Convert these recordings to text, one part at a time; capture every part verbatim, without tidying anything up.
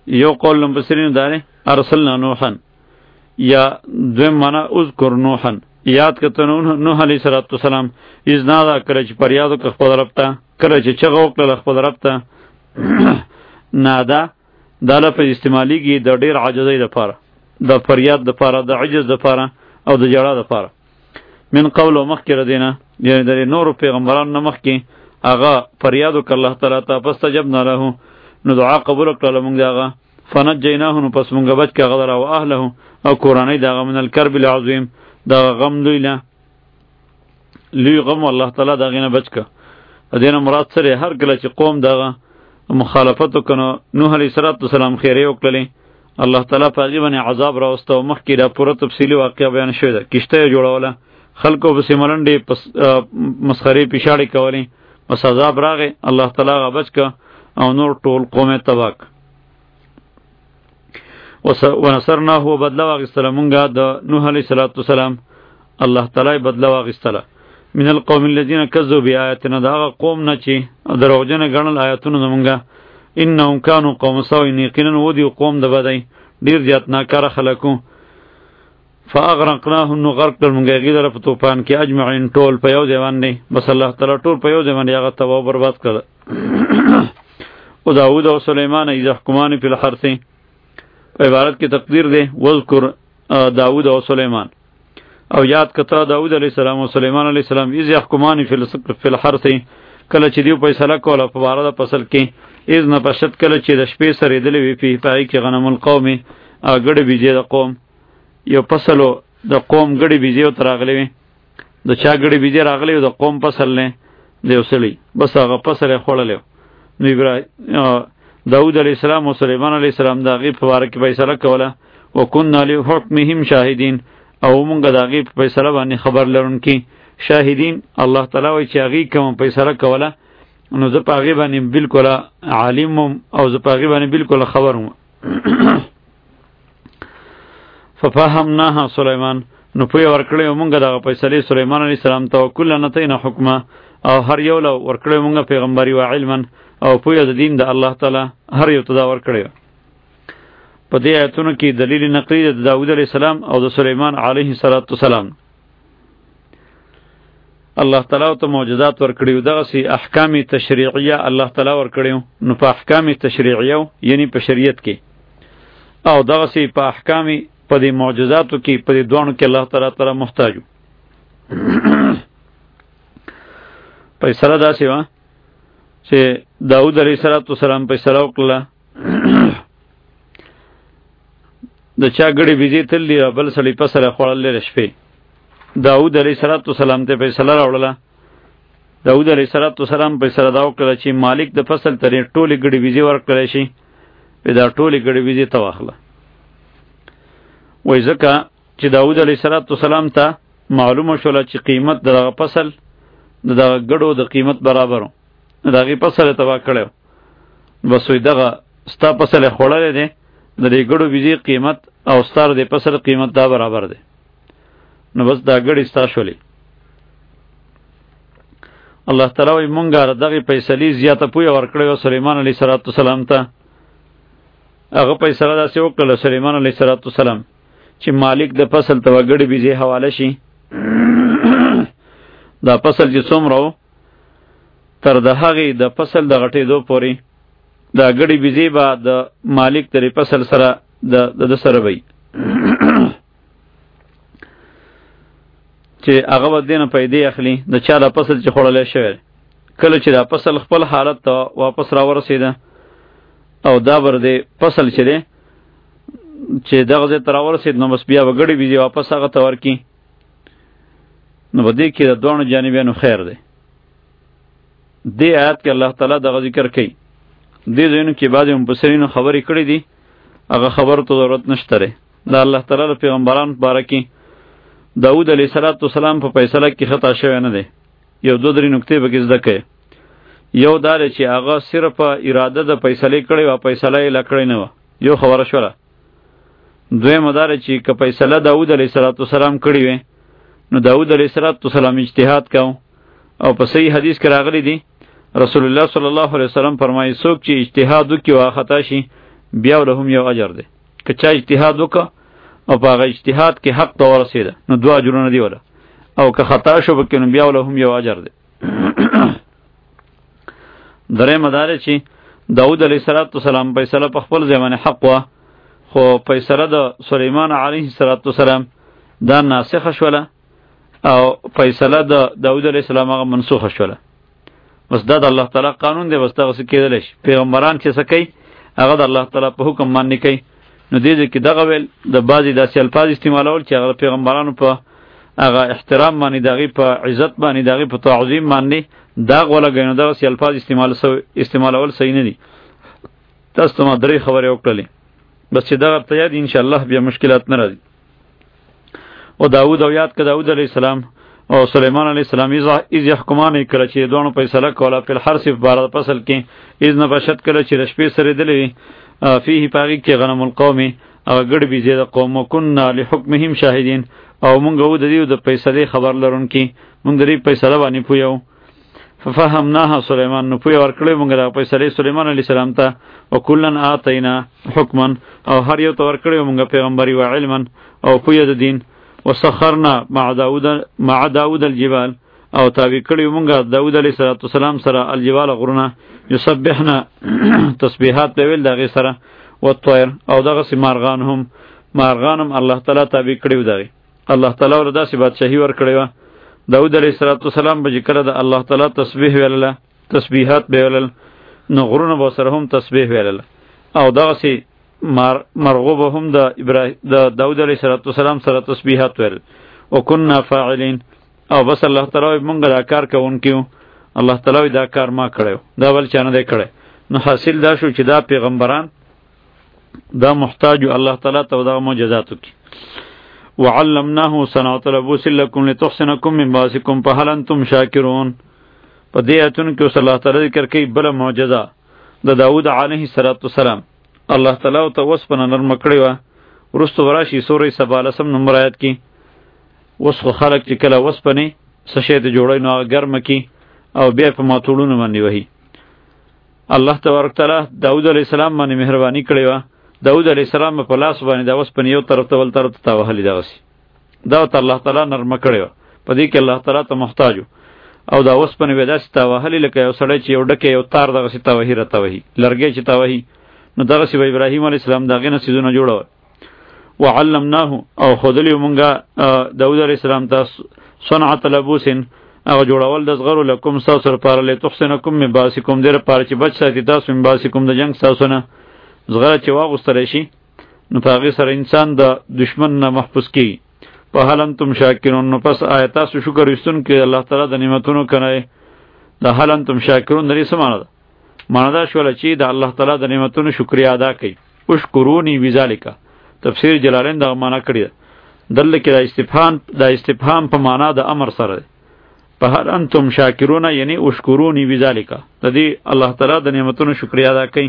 یو قول مفسرین داره ارسلنا نوحا یا دویم معنا اذکر نوحا یاد کته نوح علیه السلام از نادا کله چې پریاد وکړ خپل رب ته کله چې چغه وکړه خپل رب ته نادا دا لفظ استعمالیږي د ډیر عاجزۍ لپاره د فریاد لپاره د عجز لپاره او د جړا لپاره من قول مخکره دینه یعنی د نور پیغمبرانو نه مخکې هغه فریاد وکړ الله تعالی ته فاستجبنا له نو دعا قبول کړل موږ دغه فنجیناه نو پس موږ بچ کړه غدر او اهله او کورانی دغه من الکرب العظیم دا غم لوی نه لوی غم الله تعالی دغه نه بچ کړه دینه مراد سره هر کله چې قوم دغه مخالفت وکړو نوح علیه السلام خیره وکړلې الله تعالی په هغه باندې عذاب راوستو مخکې دا پوره تفصیلی واقعه بیان شوی ده کشته جوړوله خلکو په سیملنډې مسخري پیشاړي کولې بس عذاب راغی الله تعالی غ بچ ک او نور ټول قوم تباک ونصرناه وبدلا واغستله مونږه د نوح علیه السلام الله تعالی بدلا واغستله من القوم الذين كذبوا بآياتنا دا قوم نه چې دروغجن غنل آیاتونو زمونږه انهم كانوا قوم سوء یقینا ودی قوم د بدای ډیر زیات ناکاره خلکو فاغرقناهم نو غرق کړل مونږه غیدره په طوفان کې اجمعین ټول په یو ځای باندې بس الله تعالی ټول په یو ځای باندې هغه تباہ برباد کړ او داوود او سلیمان ایذ حکمان فی الحرث په عبارت کې تقدیر دی وذکر داوود او سلیمان او یاد کته داوود علیه السلام او سلیمان علیه السلام ایذ حکمان فی الحرث کله چې دیو فیصله کوله په بار د فصل کې ایذ نه پښت کله چې د شپې سره دلې وی په پای کې غنم القوم اګړه بيجه د قوم یو فصلو د قوم ګړي بيجه تراغلې وي د چا ګړي بيجه راغلې د قوم فصل نه دی وسلی بس هغه فصل خړلې نو ابراهیم داود علیه السلام او سلیمان علیه السلام دا غي په واره کې فیصله کوله وکنا له حکمهم شاهدین او مونږ دا غي په فیصله باندې خبر لرونکي شاهدین الله تعالی وی چې هغه کوم فیصله کوله نو زه په هغه باندې بالکل عالم او زه په هغه باندې بالکل خبرم ففهمناها سلیمان نو په ورکړې مونږ دا فیصله سلیمان علیه السلام ته کله نه تینه حکمه او هر یو له ورکړې مونږ پیغمبري او علما او په د دین د الله تعالی هر یو ته ورکړې په دې آیتونو کې دلیل نقلی د داوود علیه السلام او د سلیمان علیه السلام الله تعالی ته معجزات ورکړیو دغه سي احکام تشریعیه الله تعالی ورکړیو نو په احکام تشریعیه یعنی په شریعت کې او دغه سي په احکام په دې معجزاتو کې په دې دوانو کې الله تعالی تعالی محتاجو فیصله داسې وه چې داود علیه السلام فیصله وکړله د چا ګړې بیزې تللی بل سړي په سره خوړلې د شپې داود علیه السلام ته فیصله راوړله داود علیه السلام فیصله دا وکړله چې مالک د فصل ترې ټولې ګړې بیزې ورکړلی شي دا ټولې ګړې بیزې ته واخله وایي ځکه چې داود علیه السلام ته معلومه شوله چې قیمت د دغه فصل د دغه ګړو د قیمت برابر و د هغې فصل یې تباه کړی و بس وایي دغه ستا فصل یې خوړلی دی د دې ګړو بیزې قیمت او ستا د فصل قیمت دا برابر دی نو بس دا ګړې ستا شولې الله تعالی وایي مونږ دغې فیصلې زیاته پویه ورکړې وه سلیمان علیه السلام ته هغه فیصله داسې وکړله سلیمان علیه السلام چې مالک د فصل ته ګړې بیزې حواله شي دا فصل چې څومره و تر د هغې د فصل د غټېدو پورې دا ګړې بیزې به د مالک ترې فصل سره د د سره وي چې هغه به دې نه پیدې اخلي د چا دا فصل چې خوړلی شوی کله چې دا فصل خپل حالت ته واپس راورسېده او دا بر دې فصل چې دی چې دغه ځای ته راورسېد نو بس بیا به ګړې بیزې واپس هغه ته ورکړي نو په دې کې د دواړو جانبیانو خیر دی دې آیات کې الله تعالی دغه ذکر کوي دې ځایونو کې بعضې مفسرینو خبرې کړې دي هغه خبرو ته ضرورت نشته دی دا الله تعالی د پیغمبرانو په باره کې داود علیه السلام په فیصله کې خطا شوی نه دی یو دو درې نکتې پکې زده کړئ یو دا دی چې هغه صرف اراده د فیصلې کړې وه فیصله یې لا کړې نه وه یو خبره شوله دویمه دا دی چې که فیصله داود علیه السلام کړې وې نو داود علیه السلام اجتهاد کو او په صحیح حدیث کې راغلی دی رسول الله صلی الله علیه وسلم فرمایي څوک چې اجتهاد وکړي او خطا شي بیا ولهم یو اجر دی. که چا اجتهاد وکړه او په هغه اجتهاد کې حق ته ورسېده نو دوه اجرونه دی وله، او که خطا شو پکې نو بیا ولهم یو اجر دی. درېیمه دا دی چې داود علیه السلام فیصله په خپل ځای باندې حق وه، خو فیصله د سلیمان علیه السلام دا ناسخه شوله او فیصله د داود علیه السلام هغه منسوخه شوله. بس دا د الله تعالی قانون دی، بس دغسې کېدلی شي. پیغمبران چې څه کوي هغه د الله تعالی په حکم باندې کوي. نو دې ځای کې دغه ویل د بعضې داسې الفاظ استعمالول چې هغه د پیغمبرانو په هغه احترام باندې، د هغې په عزت باندې، د هغې په تعظیم باندې داغ ولګوي، نو دغسې الفاظ استعمال استعمالول صحیح نه دي. تاسو ته ما درې خبرې وکړلې، بس چې دغه ته یاد انشاءالله بیا مشکلات نه راځي. او داود او یاد که داود علیه السلام او سلیمان علیه السلام از یحکمان کله چې دوانو فیصله کوله فی الحرث په باره فصل کې، اذ نبشت کله چې د شپې سرېدلې وي فیه په هغې کې غنم القوم هغه ګډ بیزې د قوم، وکنا لحکمهم شاهدین او مونږ وو د دې د فیصلې خبر لرونکي، مونږ د دې فیصله باندې پوهیو. ففهمناها سلیمان، نو پوهه ورکړې مونږ د فیصلې سلیمان علیه السلام ته. وکلا آتینا حکما، او هر یو ته ورکړې مونږ پیغمبري و علما او پوهه د دین. وسخرنا مع داود مع داود الجبال، او تابع کړیو مونږ داود علیه السلام سره الجبال غرونه، یسبحنا تسبیحات به ویل دغه سره، والطير او دغه سي مارغان هم مارغان هم الله تعالی تابع کړیو دغه. الله تعالی ور داسې بادشاہي ور کړیو. داود علیه السلام به کړه د الله تعالی تسبیح ویل، تسبیحات به ویل، نو غرونه به سره هم تسبیح ویل. او دغه سي مار مرغوب هم د ابراهیم د داود علیه السلام سره تسبیحات ویل. وکنا فاعلین، او بس الله تعالی مونږ دا کار کوونکیو، الله تعالی دا کار ما کړو، دا بل چا نه دی کړی. نو حاصل دا شو چې دا پیغمبران دا محتاج الله تعالی ته دا معجزات وکړي. وعلمناه صنعة لبوس لكم لتحسنكم من باسكم فهل انتم شاکرون. په دې آیتونو کې اوس الله تعالی ذکر کوي بله معجزه د داود علیه السلام. الله تعالی ته وسپنه نرمه کړې وه، وروسته به راشي سورې سبا لسم نمبر آیت کې. اوس خو خلک چې کله وسپنې څه شی ته جوړوي نو هغه ګرمه کړي او بیا په ماتوړونو باندې وهي. الله تبارک تعالی داود علیه السلام باندې مهرباني کړې وه. داود علیه السلام په لاس باندې دا وسپنې یو طرف ته بل طرف ته تاوهلې دغسې، دا ورته الله تعالی نرمه کړې وه. په دې کې الله تعالی ته محتاج و، او دا وسپنې به داسې تاوهلې لکه یو سړی چې یو ډکی یو تار دغسې تاوهي را تاوهي، لرګی چې تاوهي، نو دغسې به ابراهیم علیه السلام د هغې نه څیزونه جوړول. وعلمناه، او ښودلي مونږه داود علیه السلام ته صنعة لبوس هغه جوړول د زغرو لکم ستاسو لپاره، لتحسنکم من باسکم، دې لپاره چې بچ ساتي تاسو من باسکم د جنګ ستاسو نه. زغره چې واغوستلی شي نو په هغې سره انسان د دشمن نه محفوظ کېږي. په هل انتم شاکرون، نو پس آیا تاسو شکر ویستونکي الله تعالی د نعمتونو که نه یې؟ د هل انتم شاکرون د دې څه معنی ده؟ معنی دا شوله چې د الله تعالی د نعمتونو شکریا ادا کوي. اشکرونی بذالک، تفسیر جلالین دغه معنا کړې ده. دلته کې د استفهام د استفهام په معنا د امر سره ده. په هل انتم شاکرون یعنی اشکرونی بذالک، د دې الله تعالی د نعمتونو شکریا ادا کوي.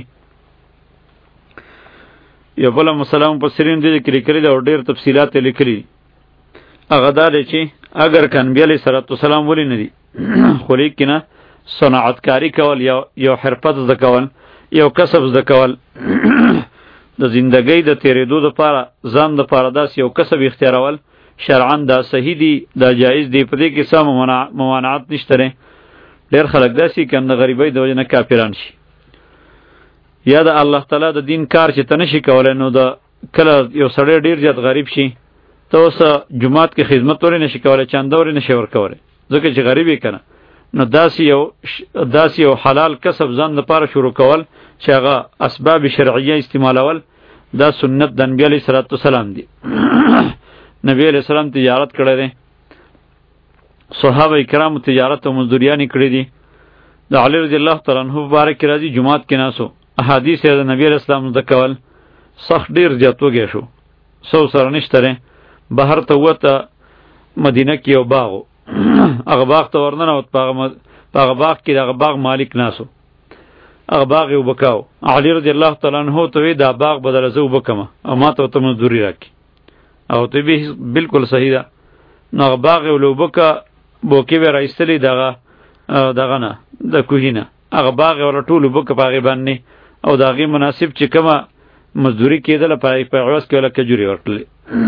یو بل مسله مفسرین دې کې لیکلي ده او ډېر تفصیلات یې لیکلي. هغه دا دی چې اگر که انبیا علیه السلام ولې نه دي، خو لیکن صنعتکاري کول، یو یو حرفت زده کول، یو کسب زده کول، د زندګۍ د تیرېدو دپاره ځان دپاره داسې یو کسب اختیارول شرعا دا صحیح دی، دا جایز دی، په دې کې څه ممانعات نشته دی. ډېر خلک داسې که د غریبۍ د وجې نه کافران شي، یا د الله تعالی د دین کار چې ته نشي کولی، نو د کله یو سړی ډېر زیات غریب شي، ته اوس جومات کې خدمت ولې نشي کولی، چنده ولې نشي ورکولی، ځکه چې غریب یې که نه. نو داسې یو داسې یو حلال کسب ځان لپاره شروع کول چې هغه اسباب شرعیه استعمالول، دا سنت د نبي علیه السلام دی. نبی علیه السلام تجارت کړی دی، صحابه کرامو تجارت او مزدوریانې کړې دي. د علی رضی الله تعالی عنه مبارک کې راځي جومات کې ناسو احادیث یې د نبی علیه السلام زده کول سخت ډېر زیات وږی شو، سو سره نشته دی. بهر ته ووته، مدینه کې یو باغ و، هغه باغ ته ورننوت، په هغه باغ کې د هغه باغ مالک ناسو، هغه باغ یې اوبه کاو. علي رضی الله تعالی عنه ته وی دا باغ بدله زه اوبه کمه او ما ته ورته مزدوري راکړي، او ته به بالکل صحیح ده. نو هغه باغ یې ولې اوبه که، بوکې به یې راایستلې دغه دغه نه د کوهي نه، هغه باغ یې ورله ټول اوبه که په هغې باندې، او د هغې مناسب چې کومه مزدوری کېدله په عوض کې ولا کجوري ورکړلې.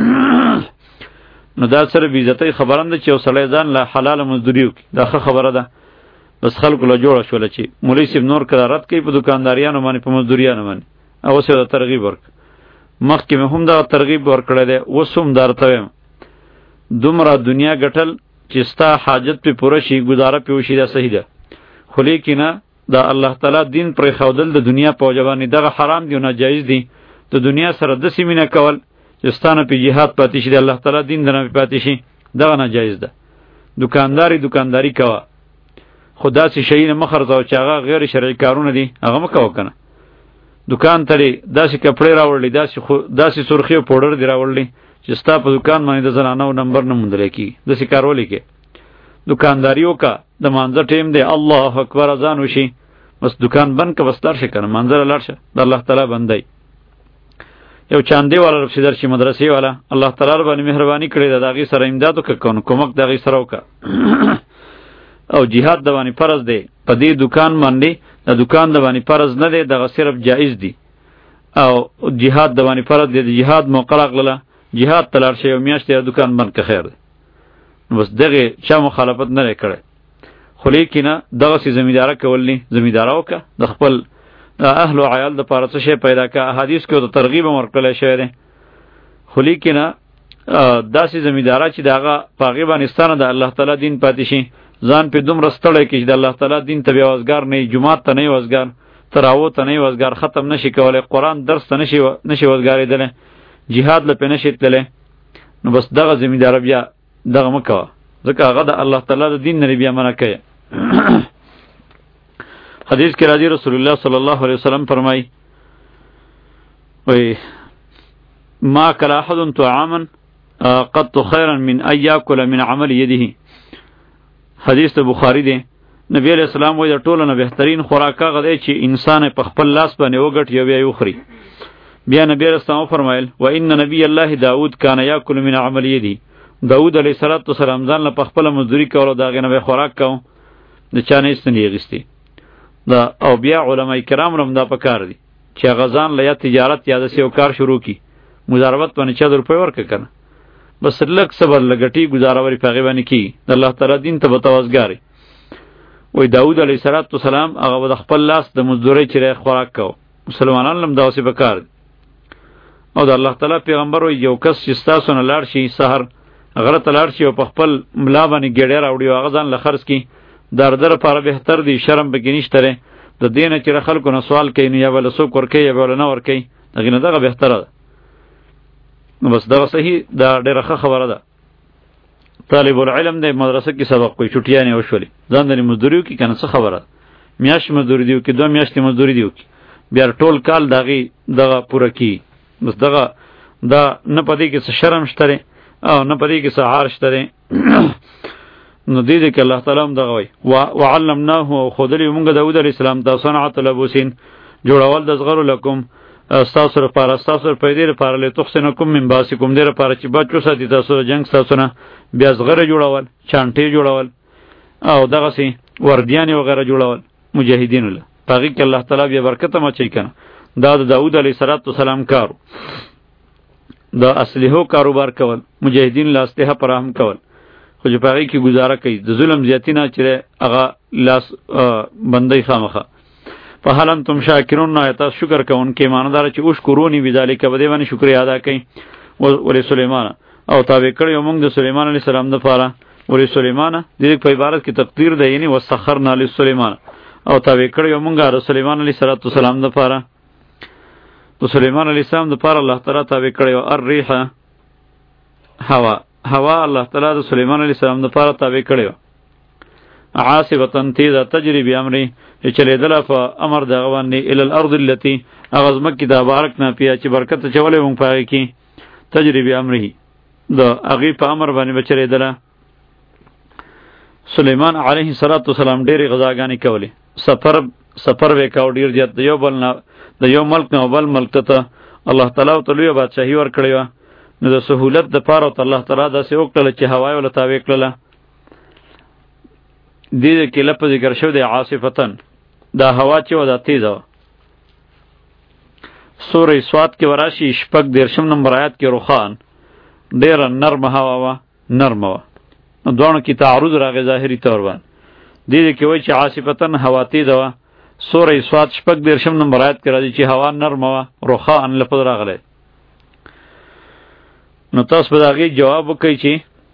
نو دا سره بې عزتۍ خبره نه ده چې یو سړی ځان له حلاله مزدوري وکړي، دا ښه خبره ده. بس خلکو له جوړه شوله چې مولوي صاحب نور که رد کوي په دوکانداریانو باندې په مزدوریانو باندې، اوس یې ورته ترغیب ورکړه. مخکې مې هم دغه ترغیب ورکړی دی، اوس هم درته وایم دومره دنیا ګټل چې ستا حاجت پې پوره شي، ګزاره پې وشي، دا صحیح ده. خو لیکنه دا الله تعالی دین پرېښودل د دنیا په وجه باندې دغه حرام دی او ناجایز دی. د دنیا سره داسې مینه کول چې ستا نه پې جهاد پاتې شي، د الله تعالی دین در نه پې پاتې شي، دغه ناجایز ده. دوکانداري دوکانداري کوه، خو داسې شی نه مه خرڅوه چې هغه غیر شرعي کارونه دي، هغه مه کوه که نه. دوکان ته دې داسې کپړې راوړلې، داسې خو داسې سرخي او پوډر دې راوړلې چې ستا په دوکان باندې د زنانو نمبر نه موندلی کېږي، داسې کار ولې کې. دوکانداري وکړه، د مانځه ټیم دی، الله اکبر اذان وشي، بس دوکان بند که، بس لاړ شه که نه، مانځه له لاړ شه، د الله تعالی بندی. یو چاندې والا رسېدل چې مدرسې والا، الله تعالی باندې مهرباني کړې ده، د هغې سره امداد وکړه، کومک د هغې سره وکړه. او جهاد د باندې فرض دی په دې دوکان باندې، د دوکان د باندې فرض نه دی، دغه صرف جایز دی. او جهاد د باندې فرض دی، د جهاد موقع راغله، جهاد ته لاړ شئ، یو میاشت یې دوکان بند که خیر دی. نو بس دغې چا مخالفت نه دی کړی. خو لیکنه دغسې زمینداره کول نه، زمینداره وکړه، د خپل اهل و عیال دپاره څه شی پیدا کړه. احادیث کې ورته ترغیب هم ورکړلی شوی دی. خو لیکنه داسې زمینداره چې د هغه په هغې باندې ستا نه د الله تعالی دین پاتې شي، ځان پې دومره ستړی کړي چې د الله تعالی دین ته بیا وزګار نه وي، جومات ته نه وي وزګار، تراوو ته نه وي وزګار، ختم نشي کولی، قرآن درس ته نشي نشي وزګارېدلی، جهاد له پې نشي تللی. نو بس دغه زمینداره بیا دغه مه کوه، ځکه هغه د الله تعالی د دین نه بیا منع کوي. حدیث کې راځي رسول الله صلی الله علیه وسلم فرمایي وی ما کل احد طعاما قط خیرا من ان یاکل من عمل یده. حدیث ته بخاری دی. نبی علیہ السلام وایي د ټولو نه بهترین خوراک هغه دی چې انسان په خپل لاس باندې وګټي او بیا یې وخوري. بیا نبی علیہ السلام فرمایل و ان نبی الله داود کان یاکل من عمل یده. داود علیہ السلام ځان له په خپله مزدوري کولو د هغې نه به خوراک کوو، د چا نه هېڅ نه اخیستې. دا او بیا علما کرام هم دا پکار دي چې هغه ځان له یا تجارت یا داسې یو کار شروع کړي، مضاربت باندې چا د روپۍ ورکړه که نه، بس لږ صبر لګټي ګزاره ورې په هغې باندې کېږي، د الله تعالی دین ته به توازګاري. وایي داود علیه السلام هغه به د خپل لاس د مزدورۍ چې دی خوراک کوو. مسلمانان هم داسې پکار دي. او د الله تعالی پیغمبر وایي یو کس چې ستاسو نه لاړ شي سحر غره ته لاړ شي او په خپل ملا باندې ګېډۍ راوړي او هغه ځان له خرڅ کړي، د ده لپاره بهتر دی، شرم پکې نشته دی. د دې نه چې خلکو نه سوال کوي نو یا به له څوک ورکوي یا به له نه ورکوي، هغې نه دغه بهتره ده. نو بس دغه صحیح دا ډېره ښه خبره ده. طالب العلم دی، مدرسه کې سبق کوي، چوټیانې وشولې، ځان دنې مزدوري وکړي که نه، څه خبره ده. میاشت مزدوري دي وکړي، دوه میاشتې مزدوري دي وکړي، بیا ټول کال د هغې دغه پوره کېږي. بس دغه دا نه په دې کې څه شرم شته دی او نه په دې کې څه عار شته دی. نو دې دې کې الله تعالی هم دغه وایي وعلمناه، او ښودلي موږ داود علیه السلام ته صنعة لبوسین، جوړول د زغرو لکم، ستاسو لپاره، ستاسو په دې لپاره لتحصنکم من باسکم، دې لپاره چې بچ وساتي تاسو د جنګ ستاسو نه، بیا زغره جوړول، چانټې جوړول او دغسې وردیانې وغیره جوړول مجاهدینو له، په هغې کې الله تعالی بیا برکت هم اچوي که نه. دا د داود علیه السلام کارو، د اسلحو کاروبار کول، مجاهدین له اسلحه فراهم کول، خو چې په هغې کې ګزاره کوي، د ظلم زیاتي نه چې هغه لاس بندی خامخه. فهل انتم شاکرون، آیا تاسو شکر کوونکي؟ معنی داره چې اشکروني بذلک، په دې باندې شکریا ادا کوي. ولې سلیمان او تابع کړی موږ د سلیمان علیه السلام دپاره، ولې سلیمان د دې په عبارت کې تقدیر دی، یعنی وسخرنا لسلیمان، او تابع کړی موږ د سلیمان علیه السلام دپاره، د سلیمان علیه السلام دپاره الله تعالی تابع کړی و الریح هوا، هوا الله تعالی د سلیمان علیه السلام دپاره تابع کړی و، عاصبة تیزه تجری بامری، چې چلیدله په امر د هغه باندې الی الارض التي، هغه ځمکې ته بارکنا فیها چې برکت اچولی موږ په هغې کې، تجری بامره، د هغې په امر باندې به چلیدله. سلیمان علیه السلام ډېرې غذاګانې کولې، سفر سفر به یې کوه ډېر زیات، د یو بل نه د یو ملک نه بل ملک ته الله تعالی ورته لویه بادشاهي ورکړې وه. نو د سهولت دپاره ورته الله تعالی داسې وکړله چې هوا یې ورله تابع کړله. دې کې لفظ ذکر شوی دی عاصفتن، دا هوا چې وه دا تیزه وه. سورې سواد کې وراشي شپږ دیرشم نمبر آیات کې روخان ډېره نرمه هوا وه نرمه وه نو دواړو کې تعارض راغی ظاهري طور باندې دې دې کې وایي چې عاصفتن هوا تیزه وه سورې سواد شپږ دیرشم نمبر آیات کې راځي چې هوا نرمه وه روخان لفظ راغلی نو تاسو به د هغې جواب وکئ چې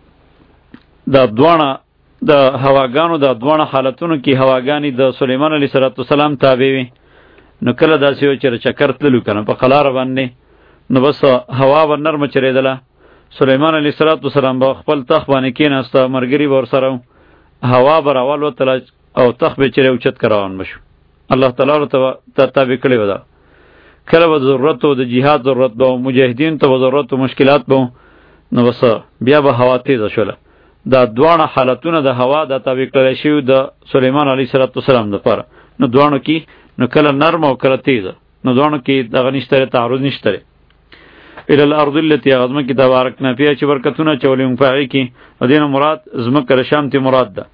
دا دواړه د هواګانو د دواړه حالتونو کې هواګانې د سلیمان علیه السلام تابع وي نو کله داسې و چې چکر تللو که نه په قلاره باندې نو بس هوا به نرمه چرېدله سلیمان علیه السلام به خپل تخت باندې کېناسته ملګري به ورسره و هوا به راولوتله او تخت به چرې اوچت که روان به شو الله تعالی ورته تابع کړې وه ده کله به ضرورت و د جهاد ضرورت به و مجاهدینو ته به ضرورت و مشکلات به و نو بس بیا به هوا تیزه شوله دا دواړه حالتونه د هوا د تابع کړی شوي د سلیمان علیه السلام دپاره نو دواړو کې نو کله نرم او کله تیزه نو دواړو کې دغه نشته تعارض نشته الی الارض التي غزمه کې تبارکنا فيها چې برکتونه چولې مونږ په هغې کې او دې نه مراد ځمکه د شام ته مراد ده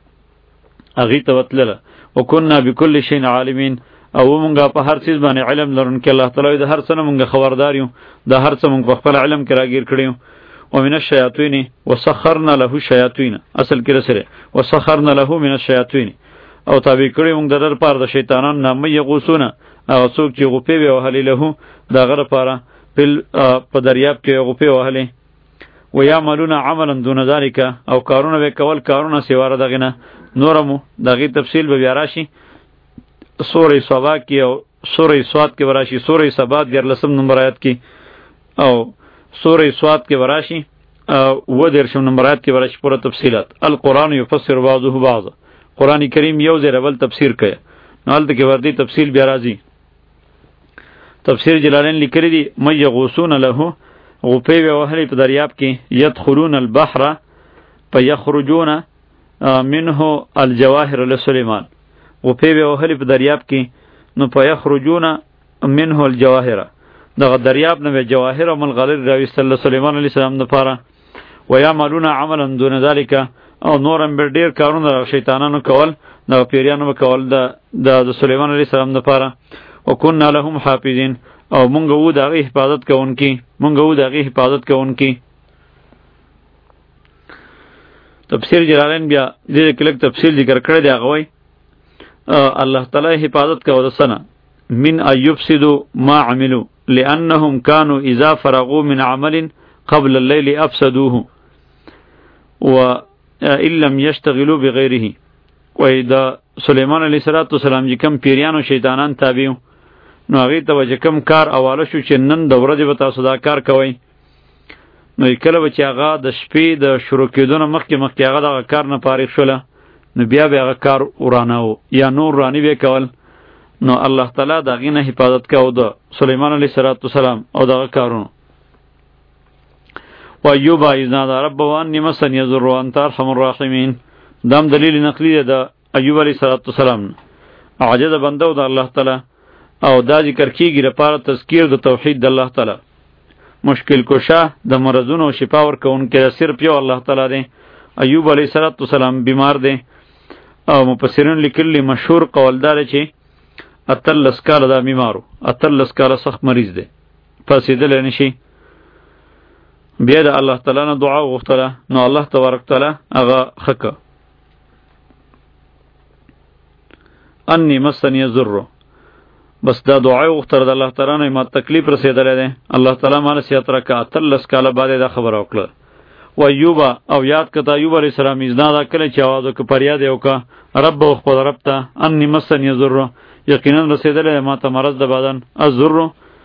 هغې ته وتلله وکنا بکل شیء عالمین او مونږه په هر څیز باندې علم لرونکي الله تعالی د هر څه نه مونږ خبردار یو د هر څه مونږ په خپل علم کې راګیر کړي یو ومن الشیاطین وسخرنا له الشیاطین اصل کې رسره وسخرنا له من الشیاطین او تابع کړي مونږ د در پاره د شیطانانو نامه یغوسونه هغه څوک چې غوپې وي وهلې له د هغه لپاره په دریاب کې غوپې وهلې ویعملون عملا دون ذلک او کارونه به کول کارونه سیواره دغه نه نورمو دغه تفصیل به بیا راشي سورې صبا کې او سورې سواد کې وراشي سورې سبا دیارلسم نمبر آیات کې او سورې سواد کې وراشي و دیرشم نمبر آیات کې وراشي پوره تفصیلات القرآن یفسر بعضه بعضا قرآن کریم یو ځای اول تفسیر کوي نو هلته کې وردی تفصیل بیا راځي تفسیر جلالین لیکلی دي من یغوسون له غوپې به وهلې په دریاب کې یدخلون البحر فیخرجون منه الجواهر لسلیمان غوپې به وهلې په دریاب کې نو فیخرجون منه الجواهر دغه دریاب نه به جواهر او ملغلر راویستل سلیمان علیه السلام دپاره ویعملون عملا دون ذلک او نورم به ډېر کارونه شیطانانو کول دغه پیریانو به کول د سلیمان علیه السلام دپاره وکنا لهم حافظین او مونږ وو د هغې حفاظت کوونکي مونږ وو د هغې حفاظت کوونکي تفسیر جلالین بیا دې کې لږ تفصیل ذکر کړی دی هغه وایي الله تعالی حفاظت کوه د څه نه من ان یفسدوا ما عملوا لأنهم كانوا اذا فرغوا من عمل قبل الليل افسدوه وان لم يشتغلوا بغيره وای دا سلیمان علیه السلام چې کم پیریان او شیطانان تابع نو هغې ته به چې کم کار حواله شو چې نن د ورځې به تاسو دا کار کوئ نو کله به چې هغه د شپې د شروع کېدو نه مخکې مخکې هغه دغه کار نه فارغ شوله نو بیا به هغه کار ورانه و یا نور رانی به کول نو الله تعالی د هغې نه حفاظت کوه د سلیمان علیه السلام او دغه کارونو و ایوب اذ نادی ربه انی مسنی الضر وانت ارحم الراحمین دام دلیل نقلی ده د ایوب علیه السلام عاجز بنده و د الله تعالی او دا ذکر کیږي لپاره تذکیر د توحید د الله تعالی مشکل کشا د مرضونو شفا ورکوونکی صرف یو الله تعالی دی ایوب علیه السلام بیمار دی او مفسرین لیکلی مشهور قول دار چې اتلس کاله دا بیمارو اتلس کاله سخت مریض دی پاسېدلی نشي بیا د الله تعالی نه دعا وغوښتله نو الله تبارک تعالی هغه ښه که انی مسنی الضر بس دا دعا وغوښتله د الله تعالی نه ما تکلیف رسېدلی دی الله تعالی ما نه صحت راکړه اتلس کاله بعد یې دا خبره وکړه و ایوب او یاد که ته ایوب علیه السلام اذ نادی کله چې اواز وکړه فریاد یې وکړه رب و خپل رب ته انی مسنی الضر یقینا رسېدلی ما ته مرض د بدن الضر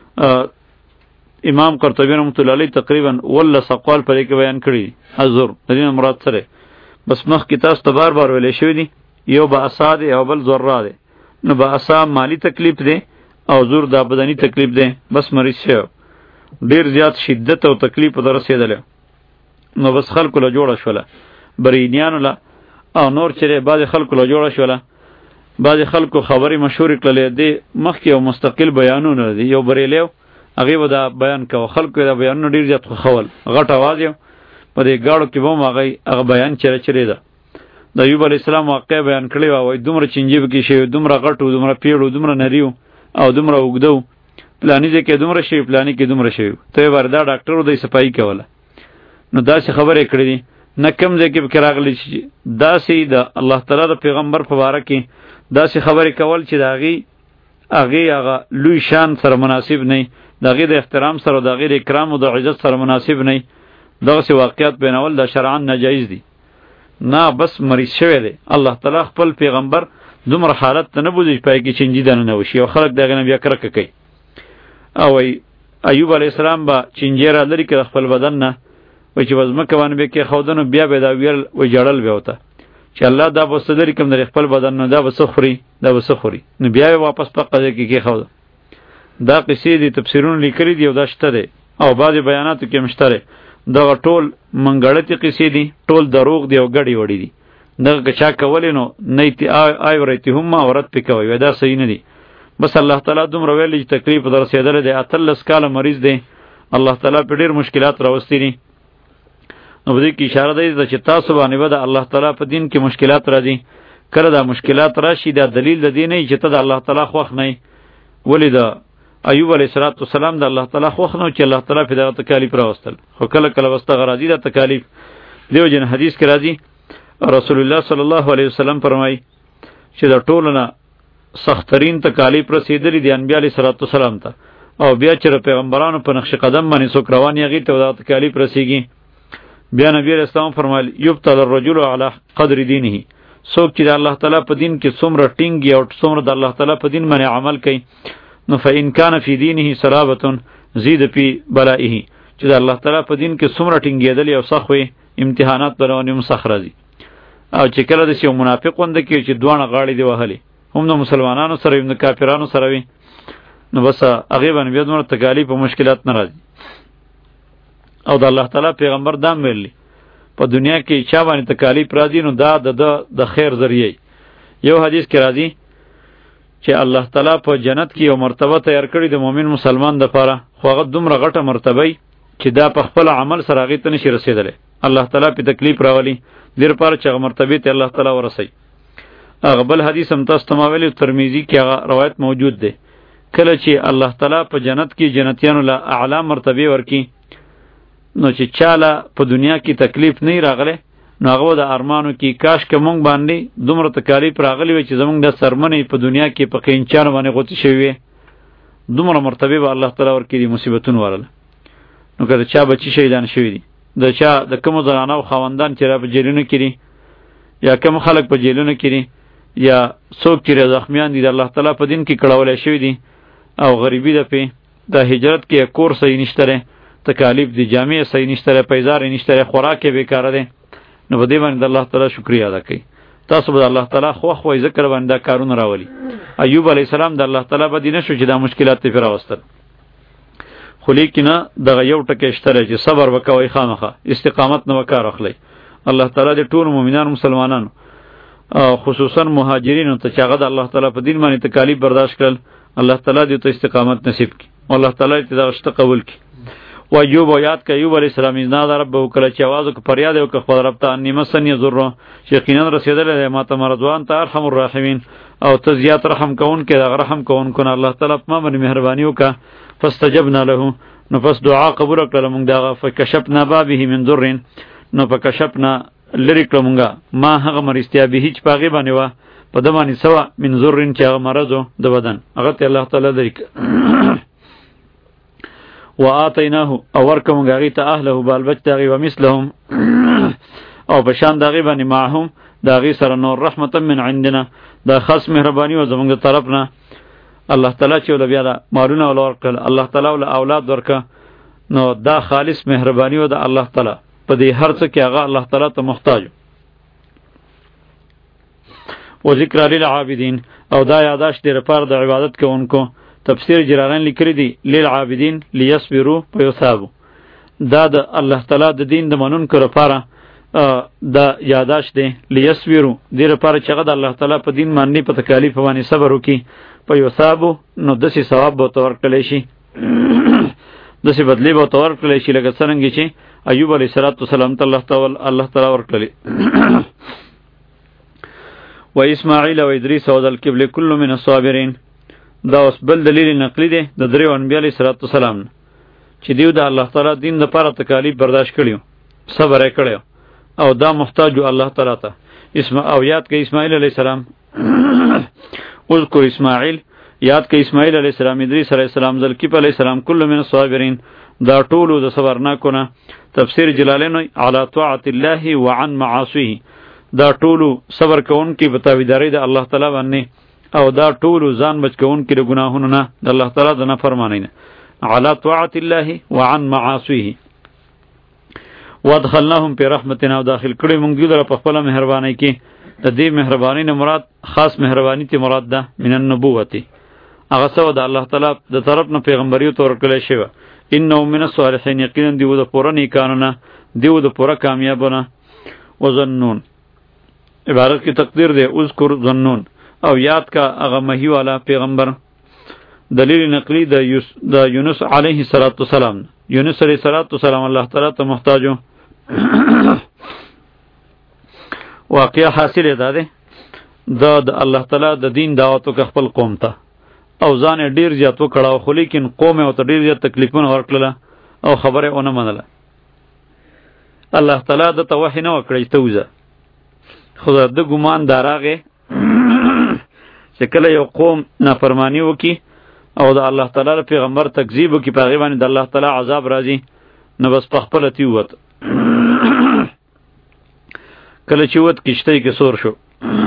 امام قرطبی رحمت الله علیه تقریبا ولس اقوال په دې کې بیان کړي الضر د دې مراد سره بس مخکې تاسو ته بار بار ویلی شوي دي یو بأسا دی او بل ضرا دی نو بأسا مالی تکلیف دی او ضر دا بدنی تکلیف دی بس مریض شو ډیر زیات شدت او تکلیف ته رسېدلی نو بس خلکو له جوړه شوله برینیانو له او نور چې بعضې خلکو له جوړه شوله بعضې خلکو خبرې مشهورې کړلې دی مخکې یو مستقل بیانونه دي یو بریلی هغې به دا بیان کوه خلکو دا بیانونه ډېر زیات خوښول غټ اواز یو په دې ګاړو کې به هم هغه هغه بیان چره چرې ده د ایوب علیه السلام واقع بیان کړې وه وایي دومره چینجي پکې شوي دومره غټ و دومره پیړ و دومره نري و او دومره اوږده و پلانی ځای کې دومره شوي پلانی کې دومره شوي ته یې وایې دا ډاکټر و دی صفایي کوله نو داسې خبرې کړې دي نه کم ځای کې پکې راغلی چې داسې د الله تعالی د پیغمبر په باره کې داسې خبرې کول چې د هغې هغې هغه لوی شان سره مناسب نه د هغې د احترام سره او د هغې د اکرام او د عزت سره مناسب نه دغسې واقعیات بیانول دا شرعاً ناجایز دي نه بس مریض شوی دی الله تعالی خپل پیغمبر دومره حالت ته نه بوځي چې پای کې چینجي دننه وشي او خلک د هغې نه بیا کرکه کوي او وایي ایوب علیه السلام به چینجي را لرې کړه خپل بدن نه وایي چې به ځمکه باندې به کېښوده نو بیا به دا ویل وایي ژړل به ورته چې الله دا به څه لرې کړم د خپل بدن نه دا به څه خوري دا به څه خوري نو بیا یې واپس په قضیه کې کېښوده دا قصې دي تفسیرونه لیکلي دي او دا شته دی او بعضې بیاناتو کې هم شته دی دغه ټول منګړتې قصې دي ټول دروغ دي او ګډې وړې دي دغه که چا کولې نو نیتی آی ورایتي هم او رد پې کوئ وایي دا صحیح نه دي بس الله تعالی دومره ویلی چې تکلیف در رسېدلی دی اتلس کاله مریض دی الله تعالی په ډېر مشکلات راوستي دي نو په دې کې اشاره ده چې تاسو باندې به د الله تعالی په دین کې مشکلات راځي کله دا مشکلات راشي دا دلیل د دې نه چې ته د الله تعالی خوښ نه یې ولې د ایوب علیه السلام د الله تعالی خوښ نه و چې الله تعالی پرې دغه تکالیف راوستل خو کله کله ورته راځي دا تکالیف دیو جن حدیث کې راځي رسول الله صلی الله علیه وسلم فرمایي چې د ټولو نه سخترین تکالیف رسېدلي دي انبیا علیه السلام ته او بیا چې پیغمبرانو په نقش قدم باندې څوک روان یې هغې ته دا تکالیف رسېږي بیا نبی علیه السلام فرمایل یبتل الرجل علی قدر دینه څوک چې د الله تعالی په دین کې څومره ټینګ او څومره د الله تعالی په دین باندې عمل کوي نو فإن کان فی دینه صلابة زید فی بلائه چې د الله تعالی په دین کې څومره ټینګېدلی او سخت وي امتحانات به روانې هم سخت راځي او چې کله داسې یو منافق غونده کوي چې دواړه غاړې دې وهلې هم د مسلمانانو سره وي هم د کافرانو سره وي نو بس هغې باندې بیا دومره تکالیف او مشکلات نه راځي او د الله تعالی پیغمبر دام ویلی په دنیا کې چا باندې تکالیف راځي نو دا د د خیر ذریعه یو حدیث کې راځي چې الله تعالی په جنت کې یو مرتبه تیار کړې د مؤمن مسلمان دپاره خو هغه دومره غټه مرتبه چې دا په خپل عمل سره هغې ته نشي رسېدلی الله تعالی پې تکلیف راولي دې لپاره چې هغه مرتبې ته الله تعالی ورسوي هغه بل حدیث هم تاسو ته ما ویلي ترمذي کې هغه روایت موجود دی کله چې الله تعالی په جنت کې جنتیانو له اعلی مرتبې ورکي نو چې چاله په دنیا کې تکلیف نه راغلی نو هغه د ارمانو کې کاش که مونږ باندې دومره تکالیف راغلی وي چې زمونږ د سرمنې په دنیا کې په قینچانو باندې غوڅې شوي وي دومره مرتبې به الله تعالی ورکړي دي مصیبتونه ورله نو که د چا بچي شهیدان شوي دي د چا د کومو زنانو خاوندان چې را په جیلونو کې دي یا کوم خلک په جیلونو کې دي یا څوک چې زخمیان دي د الله تعالی په دین کې کړولی شوي دي او غریبي ده پې د هجرت کې کور صحیح نشته دی تکالیف دی جامع صحیح نشته دی پیزار یې نشته دی خوراک یې بېکاره دی نو په دې باندې د الله تعالی شکریه ادا کوي تاسو به د الله تعالی خوښ وئ ذکر باندې دا کارونه راولي ایوب علیه السلام د الله تعالی بدي نه شو چې دا مشکلات یې پرې راوستل خو لیکنه دغه یو ټکی شته دی چې صبر وکوئ خامخه استقامت نه وکار اخلئ الله تعالی د ټولو مؤمنانو مسلمانانو خصوصا مهاجرینو ته چې هغه د الله تعالی په دین باندې تکالیف برداشت کړل الله تعالی دې ته استقامت نصیب کړي او الله تعالی دې دغه شته قبول کړي و ایوب و یاد که ایوب علیه السلام اذ نادى ربه کله چې آواز وکړ فریاد یې وکړ خپل رب ته انی مسنی ضر چې یقینا رسېدلی دی ما ته مرض وانت ارحم الراحمین او ته زیات رحم کوونکی دغه رحم کوونکو نه الله تعالی په ما باندې مهرباني وکړه فاستجبنا له نو پس دعا قبول کړله مونږ دغه فکشفنا ما به من ضر نو فکشفنا لرې کړه مونږه ما هغه مرضتیا به چې په هغې باندې وه په ده باندې څه وه من ضر چې هغه مرض و د بدن هغه ته الله تعالی لرې کړه و آتیناه او ورکه مونږ هغې ته اهله بالبچ د هغې و مثلهم او په شان د هغې باندې معهم د هغې سره نور رحمتا من عندنا دا خاص مهرباني و زمونږ د طرف نه الله تعالی چې وله بیا دا مالونه وله ورکړل الله تعالی وله اولاد ورکه نو دا خالص مهرباني و د الله تعالی په دې هر څه کې هغه الله تعالی ته محتاج و ذکر للعابدین او دا یاداشت دی لپاره د عبادت کوونکو تفسیر جلالین لیکلی دی للعابدین لیصبروا ویثابوا دا د الله تعالی د دین د منونکو لپاره دا یاداشت دی لیصبروا دې لپاره چې هغه د الله تعالی په دین باندې په تکالیف باندې صبر وکړي په یثابوا نو داسې ثواب به ورته ورکړلی شي داسې بدلی به ورته ورکړلی شي لکه څرنګه چې ایوب علیه السلام ته الله تعالی الله تعالی ورکړلی و اسماعیل و ادریس و ذل کبل کل من الصابرین دا اوس بل دلیل نقلی دی د دریو انبیاء علیه السلام چې دیو د الله تعالی دین لپاره تکالیف برداشت کړیو، صبر یې کړیو او دا محتاج الله تعالی ته. اسم او یاد کې اسماعیل علیه السلام اذکر اسماعیل، یاد کې اسماعیل علیه السلام، ادریس علیه السلام، ذوالکفل علیه السلام، کل من الصابرین، دا ټولو د صبرناکونه. تفسیر جلالین علی طاعت الله وعن معاصیه، دا ټولو صبر کوونکي په تابعداري د الله تعالی باندې او دا ټولو ځان بچ کوونکي د ګناهونو نه د الله تعالی د نافرمانی نه. علی طاعت الله وعن معاصیه وادخلناهم فی رحمتنا، او داخل کړي موږ دوی لره په خپل مهرباني کې. د دې مهرباني نه مراد خاص مهرباني ته مراد ده من النبوت، هغه څه د الله تعالی د طرف نه پیغمبري تور کړی شوی. انه من الصالحین، یقینا دیو د پوره نیکانونه، دیو د پوره کامیابونه. وظنون عبارت کی تقدیر ده اذکر ظنون، او یاد کا هغه مهی والا پیغمبر. دلیل نقلی د د یونس علیه السلام، یونس علیه السلام الله تعالی ته محتاجو. واقعا حاصل ده ده د الله تعالی د دین دعوتو که خپل قوم ته او ځان ډیر زیات وکړاو، خو لیکن قوم او ته ډیر زیات تکلیفونه ورکړله او خبره ونه منله. الله تعالی د توحید نه وکړی ته وځه، خو د ګمان دراغه چې کله یو قوم نافرمانی وکي او د الله تعالی پیغمبر تکذیب وکي، په هغې باندې د الله تعالی عذاب راځي، نو بس په خپله تی ووت. کله چې ووت کشتۍ کې سور شو،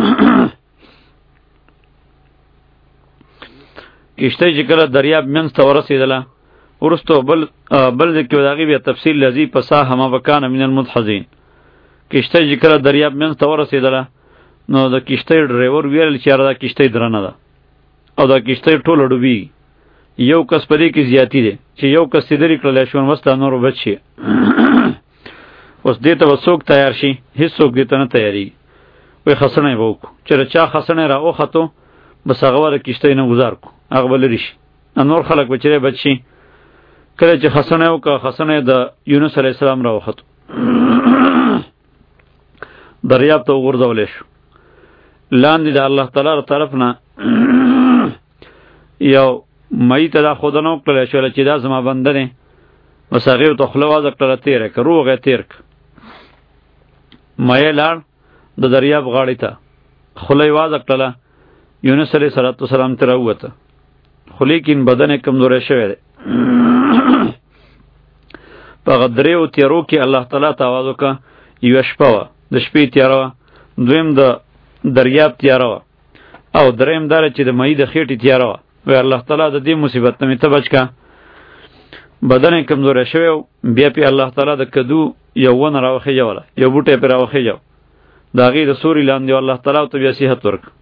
کشتۍ چې کله دریاب منځ ته ورسېدله، وروسته بل بل ځای کې د هغې بیا تفصیل لذي فساهم وکان من المدحضین. کشتۍ چې کله دریاب منځ ته ورسېدله، نو د کشتۍ ډریور ویل چې یاره دا کشتۍ درنه ده او دا کشتۍ ټوله ډوبېږي. یو کس په دې کې زیاتی دی چې یو کس یې لرې کړلی شو، نو بس دا نور بچ شي. اوس دې ته به څوک تیار شي؟ هېڅوک دې ته نه تیارېږي. وایي خسنی به وکړو، چې د چا خسنی را وختو بس هغه به د کشتۍ نه ګزار کړو، هغه به لرې شي، نور خلک به چېرې بچ شي. کله چې خسنی وکړه، خسنی د یونس علیه السلام را وختو، دریاب ته وغورځولی شو. لاندې د الله تعالی طرف نه یو مئی ته دا ښودنه وکړله شوله چې دا زما بنده دی، بس هغې ورته خوله وازه کړله، تېره که روغ یې تېر که. مئی لاړ د دریاب غاړې ته، خوله یې وازه کړله، یونس علیه السلام ته راووته، خو لیکن بدن یې کمزوری شوی دی. په هغه دریو تیارو کې الله تعالی ته آواز وکړه. یوه شپه وه، د شپې تیاره وه، دویم د دریاب تیاره وه، او دریم دا چې د مئی د خېټې تیاره وه. وی الله تعالی د دې مصیبت نه مې ته بچ که. بدن یې کمزوری شوی و، بیا پې الله تعالی د کدو یو ونه راوخېجوله، یو بوټی پې راوخېجو، د هغې د سوري لاندې الله تعالی ورته بیا صحت ورکړه.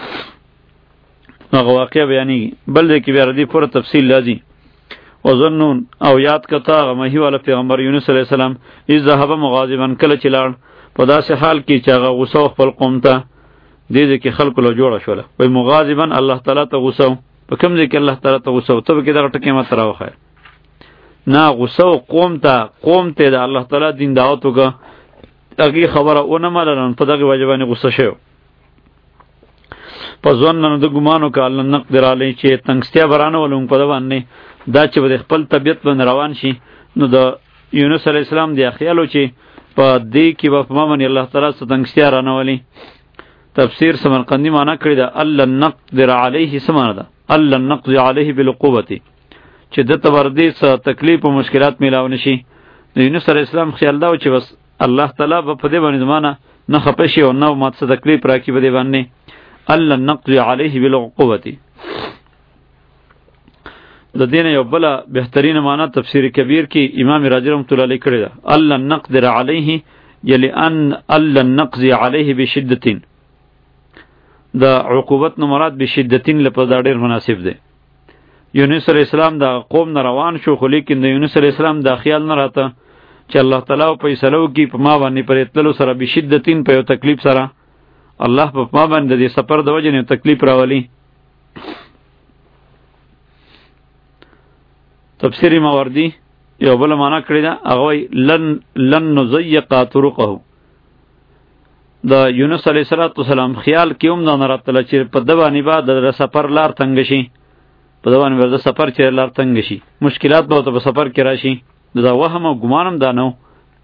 هغه واقعه بیانېږي، بل دی کې بیا د دې پوره تفصیل راځي. وظنون او یاد کته هغه مهي والا پیغمبر یونس علیه السلام، اذ ذهب مغاضبا، کله چې لاړ په داسې حال کې چې هغه غوسه و خپل قوم ته. دې ځای کې خلکو له جوړه شوله، وایي مغاضبا الله تعالی ته غوسه و. په کوم ځای کې الله تعالی ته غوسه و؟ ته به کې دغه ټکې ماته راوښیه. نه، غوسه و قوم ته، قوم ته د الله تعالی دین دعوت وکړه، هغې خبره ونه منله، په دغې وجه باندې غوسه شوی. په ځوان نه د ګمان وکړه الله نقدر علیه، چې تنګستیا به رانولو موږ په ده باندې، دا چې به د خپل طبیعت باندې روان شي. نو د یونس علیه السلام د خیال و چې په دې کې به په ما باندې الله تعالی څه تنګستیا رانولي. تفسیر سمرقندی معنا کړی ده الله نقدر علیه، څه معنا ده؟ الله نقضي علیه بالقوة، چې دته ور دې څه تکلیف او مشکلات میلاو نشي. د یونس علیه السلام خیال دا و چې بس الله تعالی به په دې باندې زمانه نه خفه شي او نه ماته څه تکلیف راکړي په دې باندې. الله نقضي علیه بالقوة. د دین یو بل بهترین معنا تفسیر کبیر کې امام راضی رحمۃ اللہ علیہ کړی ده، الله نقدر علیه یلی ان الله نقضي علیه بشدة. د عقوبت نو مراد بشدتین لپاره دا ډیر مناسب دی. یونس علیه السلام د قوم نه روان شو، خو لیکن د یونس علیه السلام دا خیال نه راته چې الله تعالی فیصله وکړي په ما باندې پرې تللو سره بشدتین په یو تکلیف سره الله په ما باندې د سفر د وجې نه تکلیف راولي. تفسیر ماوردی یو بل معنا کړی ده، هغه وایي لن لن نضيق طرقه. د یونس علیه السلام خیال کې هم دا نه راتله چې په ده باندې به د سفر لار تنګ شي، په دوان ورده سفر چې لار تنگ شي مشکلات به ته په سفر کې راشي دا وهم او ګمانم دا نو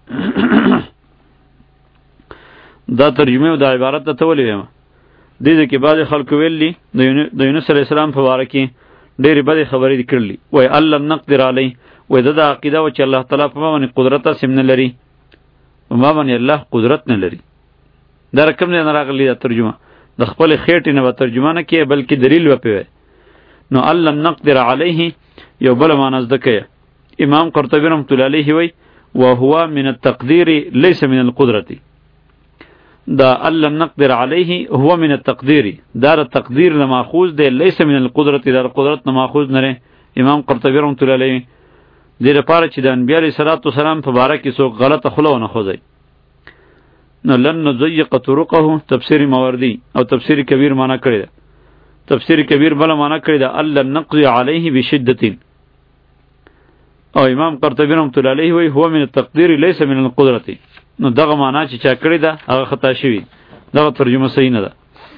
دا ترجمه د عبارت ته ولې وایم دې دې کې بعض خلکو ویلي د یونس علی السلام په واره کې ډېرې بدې خبرې کړلې وای الله نقدر علی وای دا عقیده و چې الله تعالی په باندې قدرت سم نه لري ما باندې الله قدرت نه لري دا رقم نه راغلی دا ترجمه د خپل خېټې نه ترجمه نه کیه بلکې دلیل و په نو الله نقدر علیه یو بل معنی ذکر امام قرطبی رحمۃ اللہ علیہ وی وهو من التقدیر ليس من القدرة دا الله نقدر علیه هو من التقدیر دا تقدیر نه ماخوذ دی ليس من القدرة دا قدرت نه ماخوذ نه امام قرطبی رحمۃ اللہ علیہ دې لپاره چې د انبیاء علیه الصلاۃ والسلام په باره کې څوک غلطه خلونه خوځي نو لن نضيق طرقه تفسیر ماوردی او تفسیر کبیر معنی کړی تفسیر کبیر بل معنی کړی دا الله نقضي علیه بشدت او امام قرطبی رحمۃ اللہ علیہ وی هو من التقدیر ليس من القدرة نو دغه معنی چې چا کړی دا هغه خطا شوی دغه ترجمه صحیح نه ده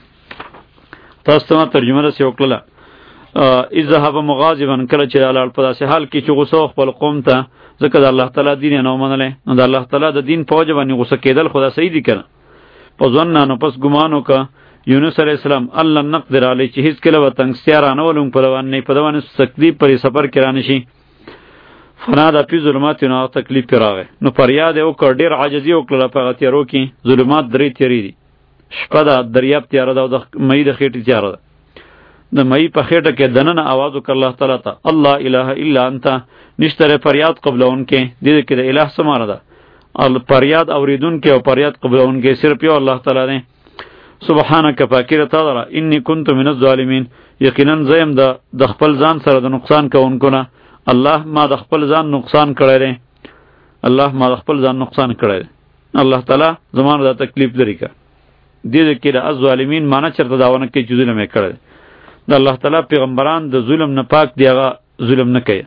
تاسو ته ترجمه را سیو کړله اذهب مغاضبا کله چې الله په داسې حال کې چې غوسه خپل قوم ته ځکه د الله تعالی دین نه ومنله نو د الله تعالی د دین په وجه باندې غوسه کېدل خدا صحیح دي کنه په ځن نو پس ګمانو کا یونس علیہ السلام الله نقدر علی چې هیڅ کله وتنګ سیارانه ولون په روان نه په دوانه تکلیف پر سفر کرانه شي فنادا پی ظلمات نو تکلیف راغې نو فریاد یو کړ ډیر عاجزی وکړه په غتیرو کې ظلمات درې تیری دي شپه دا دریاب تیار ده او د مې د خېټې تیار ده د مې په خېټه کې دننه आवाज وکړ الله تعالی ته الله اله الا انت نشتره فریاد قبلون کې دې کې د الہ سمانه ده ال فریاد اوریدون کې او فریاد قبلون کې صرف یو الله تعالی نه سبحانك فاکر تعالی انی کنت من الظالمین یقینا زیم د د خپل ځان سره د نقصان کوونکو نه الله ما د خپل ځان نقصان کړی دی الله ما د خپل ځان نقصان کړی دی الله تعالی زمانه د تکلیف لري کا دې کې د ظالمین معنی چرته داونه کې چې ظلم یې کړی د الله تعالی پیغمبران د ظلم نه پاک دی هغه ظلم نه کوي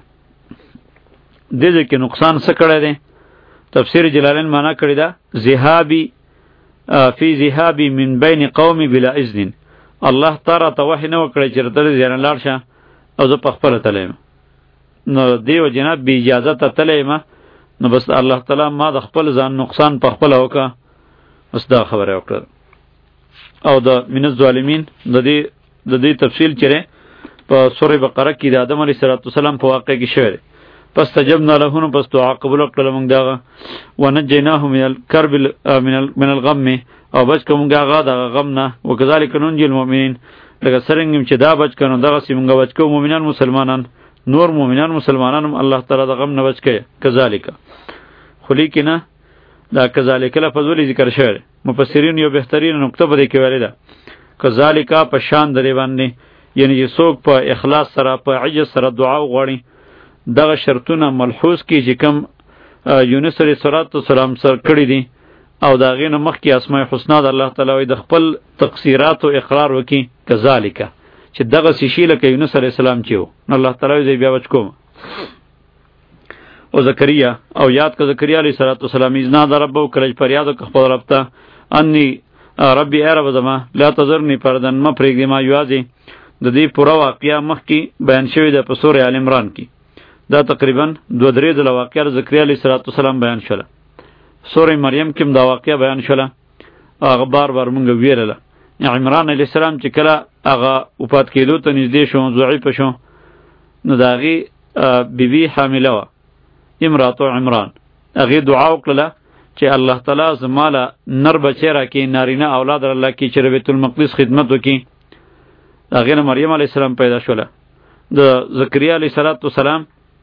دې کې نقصان څه کړی دی تفسیر جلالین معنی کړی دا ذهابی فی ذهابی من بین قوم بلا اذن الله تعالی ته وحی نه وکړي چې تر دې نه لاړ شه او زه په خپل تلم نو دیو جناب بی اجازه ته تلم نو بس الله تعالی ما د خپل ځان نقصان په خپل وکړه بس دا خبره وکړه او د من الظالمین د دې د دې تفصیل چره په سوره بقره کې د آدم علیه السلام په واقع کې شوی پس تجبنا له نو پس دعا قبول کړل موږ داغه ونجیناه من الكرب من من الغم او بچ کوم هغه د غم نه وکذالک ننجی المؤمنین لکه څنګه چې دا بچ کنو دغه سیمږ بچ کوم مؤمنان مسلمانان نور مؤمنان مسلمانان الله تعالی د غم نه بچ کړي کذالک خو لیکنه دا کذالک لفظ ولې ذکر شوی مفسرین یو بهترین نقطه په دې کې ویل ده کذالک په شان درې باندې یعنی چې څوک په اخلاص سره په عجز سره دعا وغواړي دغه شرطونه ملحوظ کی چې کوم یونس علیه السلام سره کړی دي او دا غینه مخکې اسماء الحسنا د الله تعالی د خپل تقصیرات او اقرار وکي کذالک چې دغه شی لکه یونس علیه السلام چې و نو الله تعالی دې بیا وچ کوم او زکریا او یاد ک زکریا علیه السلام اذنا در رب او کړي فریاد وک خپل رب ته انی ربی ای رب زما لا تذرنی پردن ما پرېږدې ما یوازې د دې پوره واقعیا مخکې بیان شوی د په سورې ال عمران کې دا تقریبا دو درې د واقعیا زکریا علیه السلام بیان شوله سورې مریم کې دا واقعیا بیان شوله هغه بار بار مونږ ویرله عمران علیه السلام چې کله هغه وفات کېدو ته نږدې شو ضعیف شو نو د هغې بیبي حامله وه امراتو عمران هغې دعا وکړله چې الله تعالی زما له نر بچی راکړي نارینه اولاد الله کې چې بیت المقدس خدمت وکړي هغې نه مریم علیه السلام پیدا شوله د زکریا علیه السلام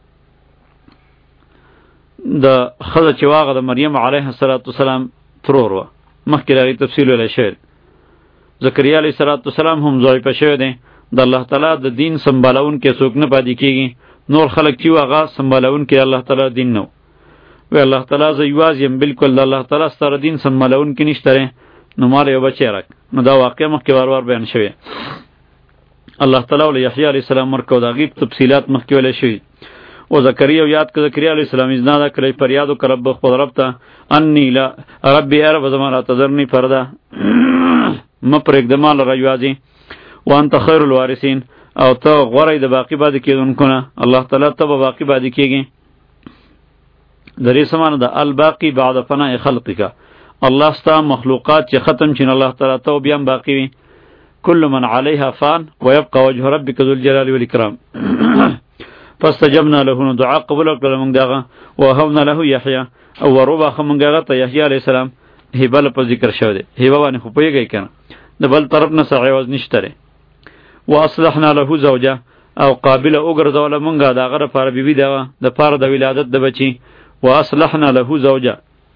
د ښځه چې واغه د مریم علیه السلام ترور وه مخکې د هغې تفصیل ویلی شوی زکریا علیه السلام هم ضعیفه شوی دی د الله تعالی د دین سمبالونکی څوک نه پاتې کېږي نور خلک چې وو هغه سمبالونکی الله تعالی دین نه وی الله تعالی زه یوازې یم بالکل د الله تعالی ستاره دین سمبالونکی نشته دی نو ما له یو بچی راک نو دا واقعه مخکې وار وار بیان شوی الله تعالی ول یحیی علیه السلام ورکو دا غیب تفصیلات مخکې ویل شوی او زکریا یاد ک زکریا علیه السلام اذنا دا کړی فریاد وکړ رب خپل رب ته انی لا ربی ای رب زما لا تذرنی فردا م پرېږده ما لره یوازې وانت خیر الوارثین او ته غوړی د باقی باندې کېدونکو نه، الله تعالی ته به باقی باندې کېږي. د دې سمانه د الباقی بعد فناء خلقک، الله ستا مخلوقات چې ختم شي الله تعالی ته بیا باقی وي. کل من علیها فان ويبقى وجه ربک ذو الجلال والاکرام. فاستجبنا له، دعا قبول کړل موږ دغه، وهبنا له یحیی، او وربا موږ هغه ته یحیی علیه السلام. هبه په ذکر شوی دی، هبه باندې خو پیږی کنه، د بل طرف نه سعیوز نشته. واصلحنا له زوجه، او قابل وګرځول موږ دغه لپاره بیبي دا د پاره د ولادت د بچی. واصلحنا له زوجه،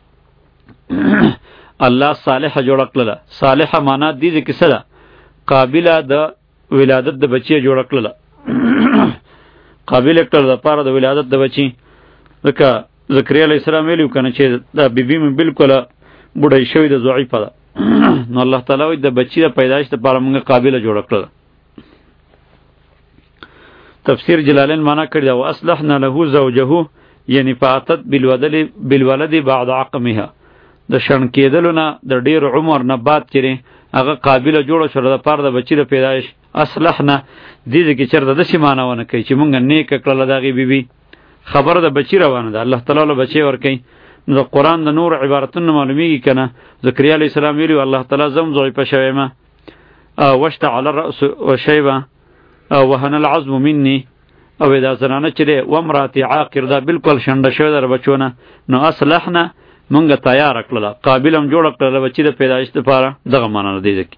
الله صالحه جوړ کړله. صالحه معنا دې کې څه ده؟ قابله د ولادت د بچی جوړ کړله، قابل کړل د پاره د ولادت د بچی. ځکه زکریا علیه السلام ویلو کنه چې دا بیبي مې بالکل بوډۍ شوې ده، ضعیفه ده. نو الله تعالی وایي د بچی د پیدایش لپاره موږ قابله جوړ کړله. تفسیر جلالین معنا کړی دا واصلحنا له زوجه، یعنی فاتت بالولد بالولد بعد عقمها، د شڼ کېدلو نه د ډیر عمر نه بعد چیرې هغه قابله جوړه شوه د پاره د بچی د پیدایش. اصلحنا دې کې چرته د شي معنا ونه کوي چې مونږ نیک کړل دغه بیبي، خبره د بچی روانه ده، الله تعالی له بچی ور کوي. نو د قران د نور عبارتونه معلومیږي کنه. زکریا علیه السلام ویلو الله تعالی زم زوی په شوی ما او وشت علی الراس وشیبه او وهن العظم مني، او دا زنانه چې و امراتی عاقر دا بالکل شنډه شوی در بچونه. نو اصلحنا مونږ تیار کړل، قابلم جوړ کړل بچی د پیدایش لپاره. دغه معنا دی ځکه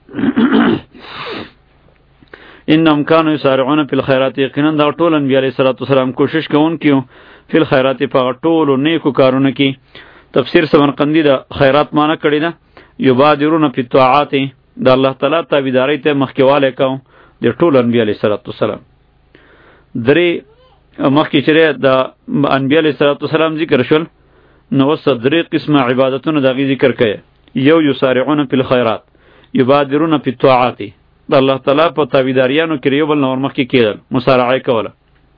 انهم كانوا يسارعون في الخيرات، یقینا دا ټول انبیاء علیه السلام کوشش کوونکي فی الخیرات په ټولو نیکو کارونو کې. تفسیر سمرقندی دا خیرات معنا کړی ده یبادرون فی الطاعات، د الله تعالی تابعداري ته مخکېواله کوم د ټول انبیاء علیه السلام. درې مخکې چې د انبیاء علیه السلام ذکر شول، نو اوس درې قسمه عبادتونه دغه ذکر کړي. یو یسارعون فی الخیرات، یبادرون فی الطاعات، د الله تعالی په تابعداریانو کې یو بل نور مخکې کېدل، مسارعه کوله.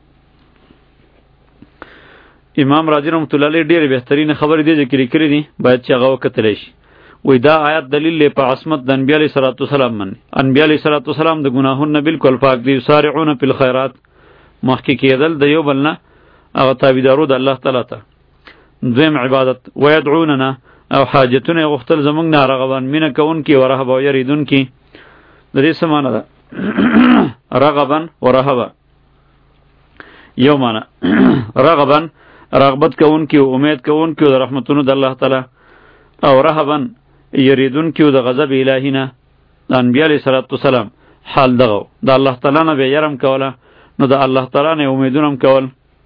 امام رازی رحمت الله علیه ډېرې بهترین خبرې دې ذکر کړې دي، باید چې هغه وکتلی شي. وای دا آیات دلیل دی په عصمت د انبیاء علیه السلام باندې. انبیاء علیه السلام د ګناهونو بالکل پاک دي. یسارعون فی الخیرات، مخکې کېدل د یو بل نه هغه تابعدارو د الله تعالی ته. دویم عبادت ويدعوننا، او حاجتونه غختل زمونږ نه رغبان مینه کوونکي او رهبه او یریدونکي. د دې څه معنی ده؟ رغبا و رهبا یو معنی، رغبا رغبت کوونکي او امید کوونکي د رحمتونو د الله تعالی، او رهبا یریدونکي د غضب الهی نه. د انبیاء علیه السلام حال دغه د الله تعالی نه به یرم کوله، نو د الله تعالی نه امیدونه کول.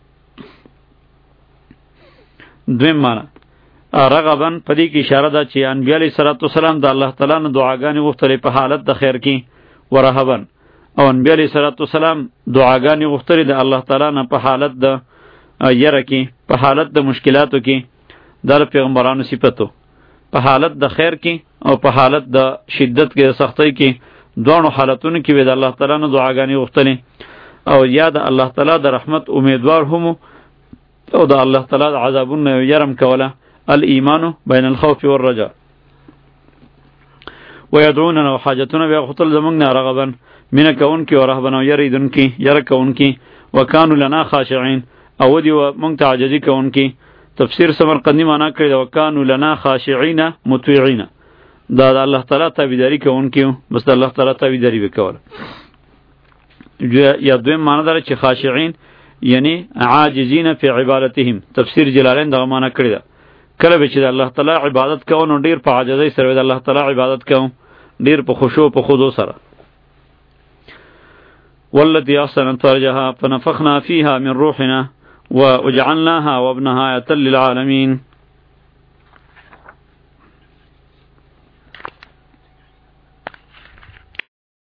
دویم معنی رغبا، په دې کې اشاره ده چې انبیاء علیه السلام د الله تعالی نه دعاګانې غوښتلې په حالت د خیر کې، ورهبا، او انبیاء علیه السلام دعاګانې غوښتلې د الله تعالی نه په حالت د یره کې، په حالت د مشکلاتو کې. دا د پیغمبرانو صفتو، په حالت د خیر کې او په حالت د شدت کې، د سختۍ کې، دوه حالتونو کې به د الله تعالی نه دعاګانې غوښتلې. او یا د الله تعالی د رحمت امیدوار هم، او د الله تعالی د عذابونو یرم کوله. الایمان بین الخوف والرجاء. ويدعوننا وحاجتنا بغتل زمونږ نه رغبا مینه کوونکي او رهبا او یریدونکي یره کوونکي. وکانو لنا خاشعين، او دی مونږ ته عاجزي کوونکي. تفسیر سمرقندی معنا کړی دا وکانو لنا خاشعين مطیعين، دا د الله تعالی تابعداري کوونکي، بس د الله تعالی تابعداري وکول. یا دویم معنا داره چې خاشعين یعنی عاجزین فی عبادتهم. تفسیر جلالین دا معنا کړی دا کله به چې د الله تعالی عبادت کوو نو ډیر په عاجزۍ سره د الله تعالی عبادت کوو، ډیر په خشوع په خضوع سره. والتي احسنت فرجها فنفخنا فيها من روحنا وجعلناها وابنها آية للعالمين.